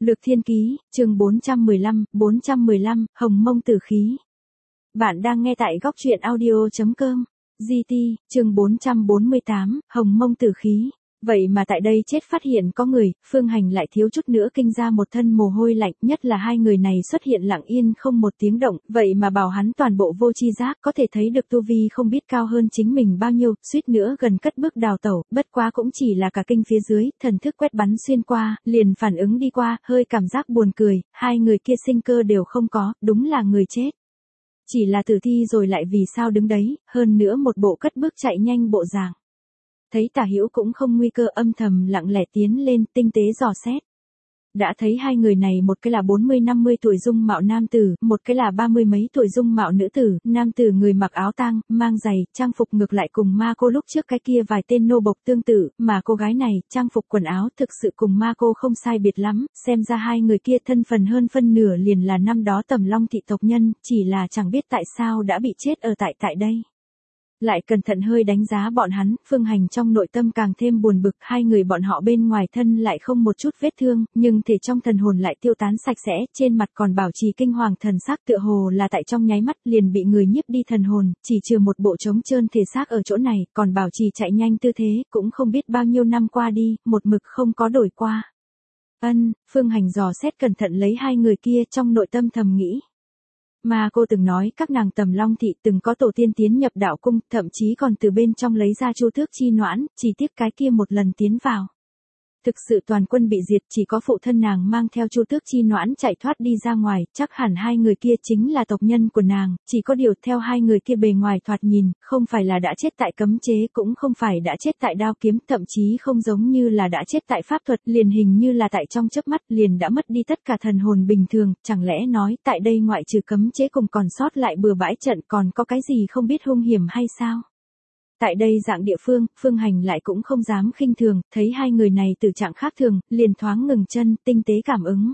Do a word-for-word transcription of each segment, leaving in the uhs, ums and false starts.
Lược Thiên Ký, chương bốn trăm mười lăm, bốn trăm mười lăm, Hồng Mông Tử Khí. Bạn đang nghe tại góc truyện audio chấm com. giê tê, chương bốn trăm bốn mươi tám, Hồng Mông Tử Khí. Vậy mà tại đây chết phát hiện có người, Phương Hành lại thiếu chút nữa kinh ra một thân mồ hôi lạnh, nhất là hai người này xuất hiện lặng yên không một tiếng động, vậy mà bảo hắn toàn bộ vô tri giác, có thể thấy được tu vi không biết cao hơn chính mình bao nhiêu, suýt nữa gần cất bước đào tẩu, bất quá cũng chỉ là cả kinh phía dưới, thần thức quét bắn xuyên qua, liền phản ứng đi qua, hơi cảm giác buồn cười, hai người kia sinh cơ đều không có, đúng là người chết. Chỉ là tử thi rồi lại vì sao đứng đấy, hơn nữa một bộ cất bước chạy nhanh bộ dạng. Thấy Tả Hữu cũng không nguy cơ, âm thầm lặng lẽ tiến lên, tinh tế dò xét. Đã thấy hai người này, một cái là bốn mươi năm mươi tuổi dung mạo nam tử, một cái là ba mươi mấy tuổi dung mạo nữ tử, nam tử người mặc áo tang, mang giày, trang phục ngược lại cùng ma cô lúc trước cái kia vài tên nô bộc tương tự, mà cô gái này, trang phục quần áo thực sự cùng ma cô không sai biệt lắm, xem ra hai người kia thân phần hơn phân nửa liền là năm đó Tầm Long thị tộc nhân, chỉ là chẳng biết tại sao đã bị chết ở tại tại đây. Lại cẩn thận hơi đánh giá bọn hắn, Phương Hành trong nội tâm càng thêm buồn bực, hai người bọn họ bên ngoài thân lại không một chút vết thương, nhưng thể trong thần hồn lại tiêu tán sạch sẽ, trên mặt còn bảo trì kinh hoàng thần sắc, tựa hồ là tại trong nháy mắt liền bị người nhiếp đi thần hồn, chỉ trừ một bộ trống trơn thể xác ở chỗ này, còn bảo trì chạy nhanh tư thế, cũng không biết bao nhiêu năm qua đi, một mực không có đổi qua. Ân, Phương Hành dò xét cẩn thận lấy hai người kia, trong nội tâm thầm nghĩ. Mà cô từng nói các nàng Tầm Long thị từng có tổ tiên tiến nhập đạo cung, thậm chí còn từ bên trong lấy ra chu tước chi noãn, chỉ tiếc cái kia một lần tiến vào. Thực sự toàn quân bị diệt, chỉ có phụ thân nàng mang theo chu tước chi noãn chạy thoát đi ra ngoài, chắc hẳn hai người kia chính là tộc nhân của nàng, chỉ có điều theo hai người kia bề ngoài thoạt nhìn, không phải là đã chết tại cấm chế, cũng không phải đã chết tại đao kiếm, thậm chí không giống như là đã chết tại pháp thuật, liền hình như là tại trong chớp mắt liền đã mất đi tất cả thần hồn bình thường, chẳng lẽ nói tại đây ngoại trừ cấm chế cùng còn sót lại bừa bãi trận còn có cái gì không biết hung hiểm hay sao? Tại đây dạng địa phương, Phương Hành lại cũng không dám khinh thường, thấy hai người này từ trạng khác thường, liền thoáng ngừng chân, tinh tế cảm ứng.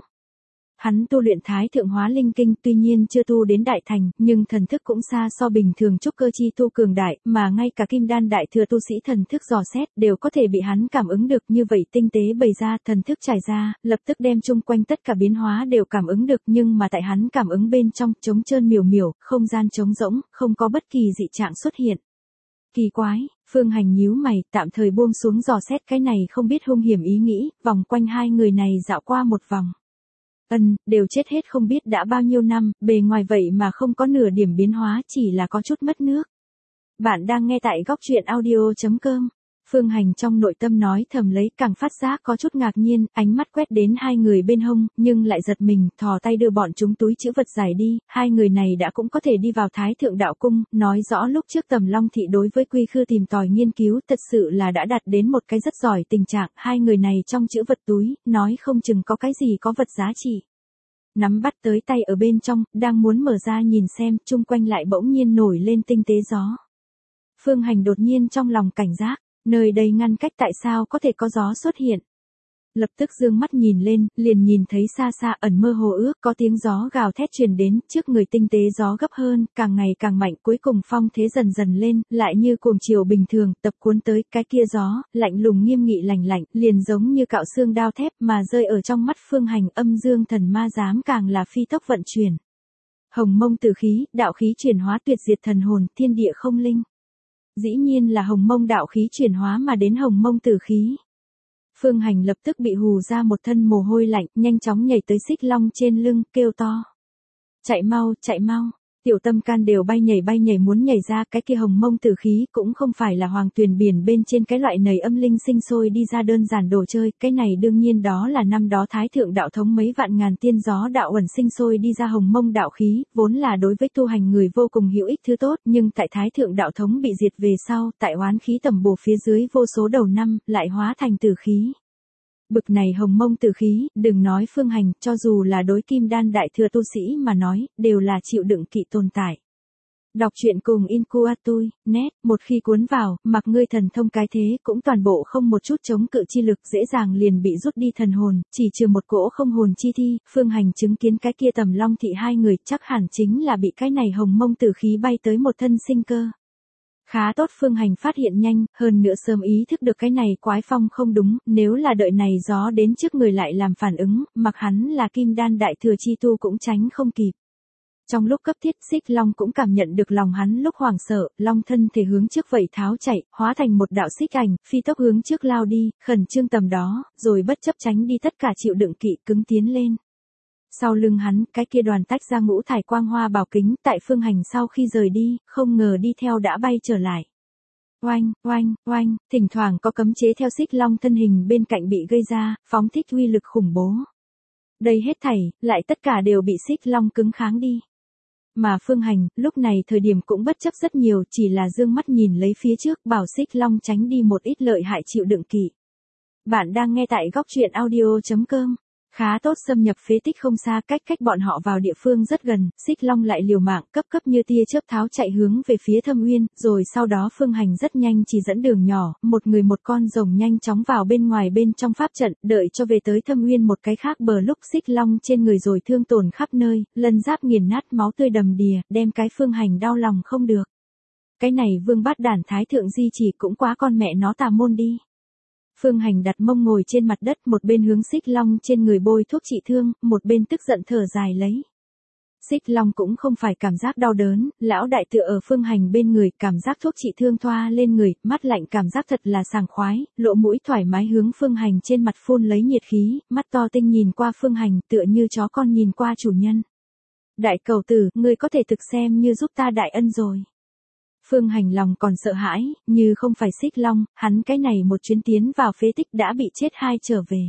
Hắn tu luyện Thái Thượng Hóa Linh Kinh, tuy nhiên chưa tu đến đại thành, nhưng thần thức cũng xa so bình thường trúc cơ chi tu cường đại, mà ngay cả Kim Đan đại thừa tu sĩ thần thức dò xét đều có thể bị hắn cảm ứng được, như vậy tinh tế bày ra, thần thức trải ra, lập tức đem chung quanh tất cả biến hóa đều cảm ứng được, nhưng mà tại hắn cảm ứng bên trong, trống trơn miểu miểu, không gian trống rỗng, không có bất kỳ dị trạng xuất hiện. Kỳ quái, Phương Hành nhíu mày, tạm thời buông xuống dò xét cái này không biết hung hiểm ý nghĩ, vòng quanh hai người này dạo qua một vòng. Ân, đều chết hết không biết đã bao nhiêu năm, bề ngoài vậy mà không có nửa điểm biến hóa, chỉ là có chút mất nước. Bạn đang nghe tại góc truyện audio chấm com. Phương Hành trong nội tâm nói thầm lấy, càng phát giác có chút ngạc nhiên, ánh mắt quét đến hai người bên hông, nhưng lại giật mình, thò tay đưa bọn chúng túi trữ vật giải đi, hai người này đã cũng có thể đi vào Thái Thượng Đạo Cung, nói rõ lúc trước Tầm Long thị đối với quy khư tìm tòi nghiên cứu, thật sự là đã đạt đến một cái rất giỏi tình trạng, hai người này trong trữ vật túi, nói không chừng có cái gì có vật giá trị. Nắm bắt tới tay ở bên trong, đang muốn mở ra nhìn xem, chung quanh lại bỗng nhiên nổi lên tinh tế gió. Phương Hành đột nhiên trong lòng cảnh giác. Nơi đây ngăn cách tại sao có thể có gió xuất hiện. Lập tức dương mắt nhìn lên, liền nhìn thấy xa xa ẩn mơ hồ ước có tiếng gió gào thét truyền đến, trước người tinh tế gió gấp hơn, càng ngày càng mạnh, cuối cùng phong thế dần dần lên, lại như cuồng chiều bình thường, tập cuốn tới, cái kia gió, lạnh lùng nghiêm nghị lạnh lạnh, liền giống như cạo xương đao thép mà rơi ở trong mắt Phương Hành, âm dương thần ma giám càng là phi tốc vận chuyển. Hồng Mông Tử Khí, đạo khí chuyển hóa tuyệt diệt thần hồn, thiên địa không linh. Dĩ nhiên là Hồng Mông đạo khí chuyển hóa mà đến Hồng Mông Tử Khí. Phương Hành lập tức bị hù ra một thân mồ hôi lạnh, nhanh chóng nhảy tới xích long trên lưng, kêu to. Chạy mau, chạy mau. Tiểu tâm can đều bay nhảy bay nhảy muốn nhảy ra, cái kia Hồng Mông Tử Khí cũng không phải là hoàng tuyền biển bên trên cái loại nầy âm linh sinh sôi đi ra đơn giản đồ chơi, cái này đương nhiên đó là năm đó Thái Thượng Đạo Thống mấy vạn ngàn tiên gió đạo ẩn sinh sôi đi ra Hồng Mông đạo khí, vốn là đối với tu hành người vô cùng hữu ích thứ tốt, nhưng tại Thái Thượng Đạo Thống bị diệt về sau, tại oán khí tầm bổ phía dưới vô số đầu năm, lại hóa thành tử khí. Bực này Hồng Mông Tử Khí, đừng nói Phương Hành, cho dù là đối Kim Đan đại thừa tu sĩ mà nói, đều là chịu đựng kỵ tồn tại. Đọc truyện cùng Incuatui, net, một khi cuốn vào, mặc ngươi thần thông cái thế, cũng toàn bộ không một chút chống cự chi lực, dễ dàng liền bị rút đi thần hồn, chỉ trừ một cỗ không hồn chi thi, Phương Hành chứng kiến cái kia Tầm Long thị hai người, chắc hẳn chính là bị cái này Hồng Mông Tử Khí bay tới một thân sinh cơ. Khá tốt, Phương Hành phát hiện nhanh, hơn nữa sớm ý thức được cái này quái phong không đúng, nếu là đợi này gió đến trước người lại làm phản ứng, mặc hắn là kim đan đại thừa chi tu cũng tránh không kịp. Trong lúc cấp thiết, Xích Long cũng cảm nhận được lòng hắn lúc hoảng sợ, long thân thể hướng trước vậy tháo chạy, hóa thành một đạo xích ảnh, phi tốc hướng trước lao đi, khẩn trương tầm đó, rồi bất chấp tránh đi tất cả chịu đựng kỵ cứng tiến lên. Sau lưng hắn, cái kia đoàn tách ra ngũ thải quang hoa bảo kính, tại Phương Hành sau khi rời đi, không ngờ đi theo đã bay trở lại. Oanh, oanh, oanh, thỉnh thoảng có cấm chế theo Xích Long thân hình bên cạnh bị gây ra, phóng thích uy lực khủng bố. Đây hết thảy, lại tất cả đều bị Xích Long cứng kháng đi. Mà Phương Hành, lúc này thời điểm cũng bất chấp rất nhiều, chỉ là dương mắt nhìn lấy phía trước, bảo Xích Long tránh đi một ít lợi hại chịu đựng kỵ. Bạn đang nghe tại góc truyện audio chấm com. Khá tốt, xâm nhập phế tích không xa, cách cách bọn họ vào địa phương rất gần, Xích Long lại liều mạng, cấp cấp như tia chớp tháo chạy hướng về phía Thâm Uyên, rồi sau đó Phương Hành rất nhanh chỉ dẫn đường nhỏ, một người một con rồng nhanh chóng vào bên ngoài bên trong pháp trận, đợi cho về tới Thâm Uyên một cái khác bờ lúc Xích Long trên người rồi thương tổn khắp nơi, lân giáp nghiền nát, máu tươi đầm đìa, đem cái Phương Hành đau lòng không được. Cái này Vương Bát Đản Thái thượng di chỉ cũng quá con mẹ nó tà môn đi. Phương Hành đặt mông ngồi trên mặt đất, một bên hướng Xích Long trên người bôi thuốc trị thương, một bên tức giận thở dài lấy. Xích Long cũng không phải cảm giác đau đớn, lão đại tựa ở Phương Hành bên người, cảm giác thuốc trị thương thoa lên người, mắt lạnh cảm giác thật là sảng khoái, lỗ mũi thoải mái hướng Phương Hành trên mặt phun lấy nhiệt khí, mắt to tinh nhìn qua Phương Hành tựa như chó con nhìn qua chủ nhân. Đại cầu tử, ngươi có thể thực xem như giúp ta đại ân rồi. Phương Hành lòng còn sợ hãi, như không phải Xích Long, hắn cái này một chuyến tiến vào phế tích đã bị chết hai trở về.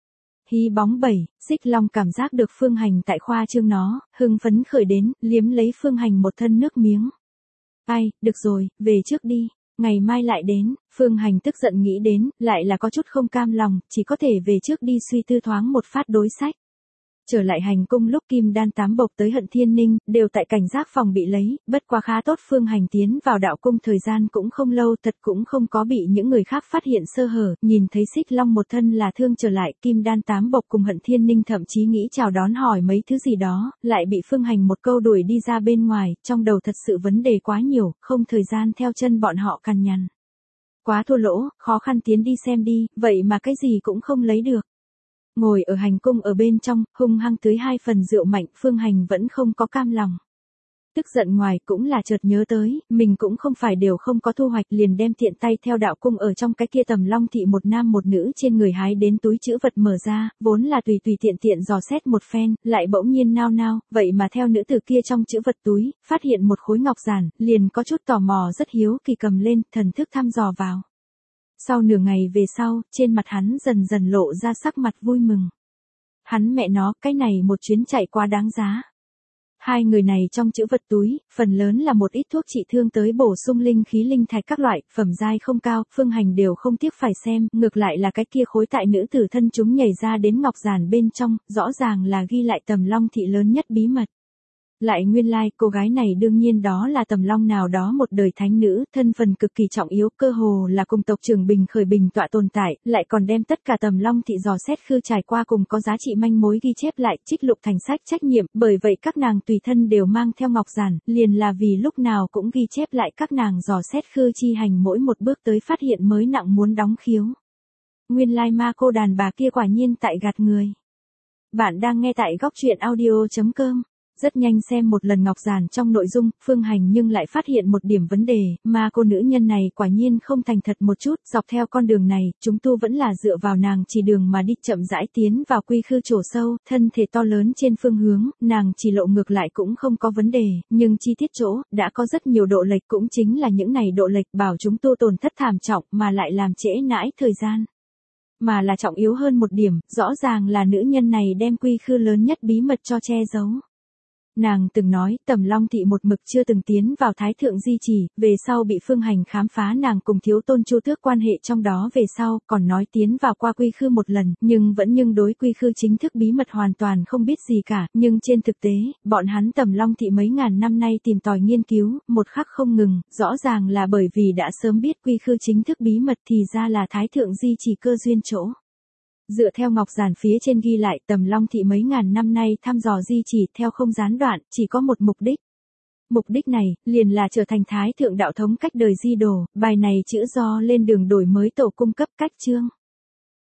Hí bóng bảy, Xích Long cảm giác được Phương Hành tại khoa trương nó, hưng phấn khởi đến, liếm lấy Phương Hành một thân nước miếng. Ai, được rồi, về trước đi, ngày mai lại đến, Phương Hành tức giận nghĩ đến, lại là có chút không cam lòng, chỉ có thể về trước đi suy tư thoáng một phát đối sách. Trở lại hành cung lúc Kim Đan tám bộc tới Hận Thiên Ninh, đều tại cảnh giác phòng bị lấy, bất quá khá tốt, Phương Hành tiến vào đạo cung thời gian cũng không lâu, thật cũng không có bị những người khác phát hiện sơ hở, nhìn thấy Xích Long một thân là thương trở lại, Kim Đan tám bộc cùng Hận Thiên Ninh thậm chí nghĩ chào đón hỏi mấy thứ gì đó, lại bị Phương Hành một câu đuổi đi ra bên ngoài, trong đầu thật sự vấn đề quá nhiều, không thời gian theo chân bọn họ cằn nhằn. Quá thua lỗ, khó khăn tiến đi xem đi, vậy mà cái gì cũng không lấy được. Ngồi ở hành cung ở bên trong, hung hăng tưới hai phần rượu mạnh, Phương Hành vẫn không có cam lòng. Tức giận ngoài cũng là chợt nhớ tới, mình cũng không phải đều không có thu hoạch, liền đem tiện tay theo đạo cung ở trong cái kia Tầm Long thị một nam một nữ trên người hái đến túi trữ vật mở ra, vốn là tùy tùy tiện tiện dò xét một phen, lại bỗng nhiên nao nao, vậy mà theo nữ tử kia trong trữ vật túi, phát hiện một khối ngọc giản, liền có chút tò mò rất hiếu kỳ cầm lên, thần thức thăm dò vào. Sau nửa ngày về sau, trên mặt hắn dần dần lộ ra sắc mặt vui mừng. Hắn mẹ nó, cái này một chuyến chạy quá đáng giá. Hai người này trong trữ vật túi, phần lớn là một ít thuốc trị thương tới bổ sung linh khí linh thạch các loại, phẩm giai không cao, Phương Hành đều không tiếc phải xem, ngược lại là cái kia khối tại nữ tử thân chúng nhảy ra đến ngọc giản bên trong, rõ ràng là ghi lại Tầm Long thị lớn nhất bí mật. Lại nguyên lai, like, cô gái này đương nhiên đó là Tầm Long nào đó một đời thánh nữ, thân phần cực kỳ trọng yếu, cơ hồ là cùng tộc trưởng Bình Khởi Bình tọa tồn tại, lại còn đem tất cả Tầm Long thị dò xét khư trải qua cùng có giá trị manh mối ghi chép lại, trích lục thành sách trách nhiệm, bởi vậy các nàng tùy thân đều mang theo ngọc giản, liền là vì lúc nào cũng ghi chép lại các nàng dò xét khư chi hành mỗi một bước tới phát hiện mới nặng muốn đóng khiếu. Nguyên lai like ma cô đàn bà kia quả nhiên tại gạt người. Bạn đang nghe tại góc truyện audio chấm com. Rất nhanh xem một lần ngọc giản trong nội dung, Phương Hành nhưng lại phát hiện một điểm vấn đề, mà cô nữ nhân này quả nhiên không thành thật một chút, dọc theo con đường này, chúng tu vẫn là dựa vào nàng chỉ đường mà đi chậm rãi tiến vào quy khư chỗ sâu, thân thể to lớn trên phương hướng, nàng chỉ lộ ngược lại cũng không có vấn đề, nhưng chi tiết chỗ, đã có rất nhiều độ lệch cũng chính là những này độ lệch bảo chúng tu tổn thất thảm trọng mà lại làm trễ nãi thời gian. Mà là trọng yếu hơn một điểm, rõ ràng là nữ nhân này đem quy khư lớn nhất bí mật cho che giấu. Nàng từng nói, Tầm Long thị một mực chưa từng tiến vào Thái thượng di chỉ, về sau bị Phương Hành khám phá nàng cùng thiếu tôn Chu Tước quan hệ trong đó về sau, còn nói tiến vào qua quy khư một lần, nhưng vẫn nhưng đối quy khư chính thức bí mật hoàn toàn không biết gì cả, nhưng trên thực tế, bọn hắn Tầm Long thị mấy ngàn năm nay tìm tòi nghiên cứu, một khắc không ngừng, rõ ràng là bởi vì đã sớm biết quy khư chính thức bí mật thì ra là Thái thượng di chỉ cơ duyên chỗ. Dựa theo ngọc giản phía trên ghi lại, Tầm Long thị mấy ngàn năm nay thăm dò di chỉ theo không gián đoạn, chỉ có một mục đích. Mục đích này, liền là trở thành thái thượng đạo thống cách đời di đồ, bài này chữ do lên đường đổi mới tổ cung cấp cách chương.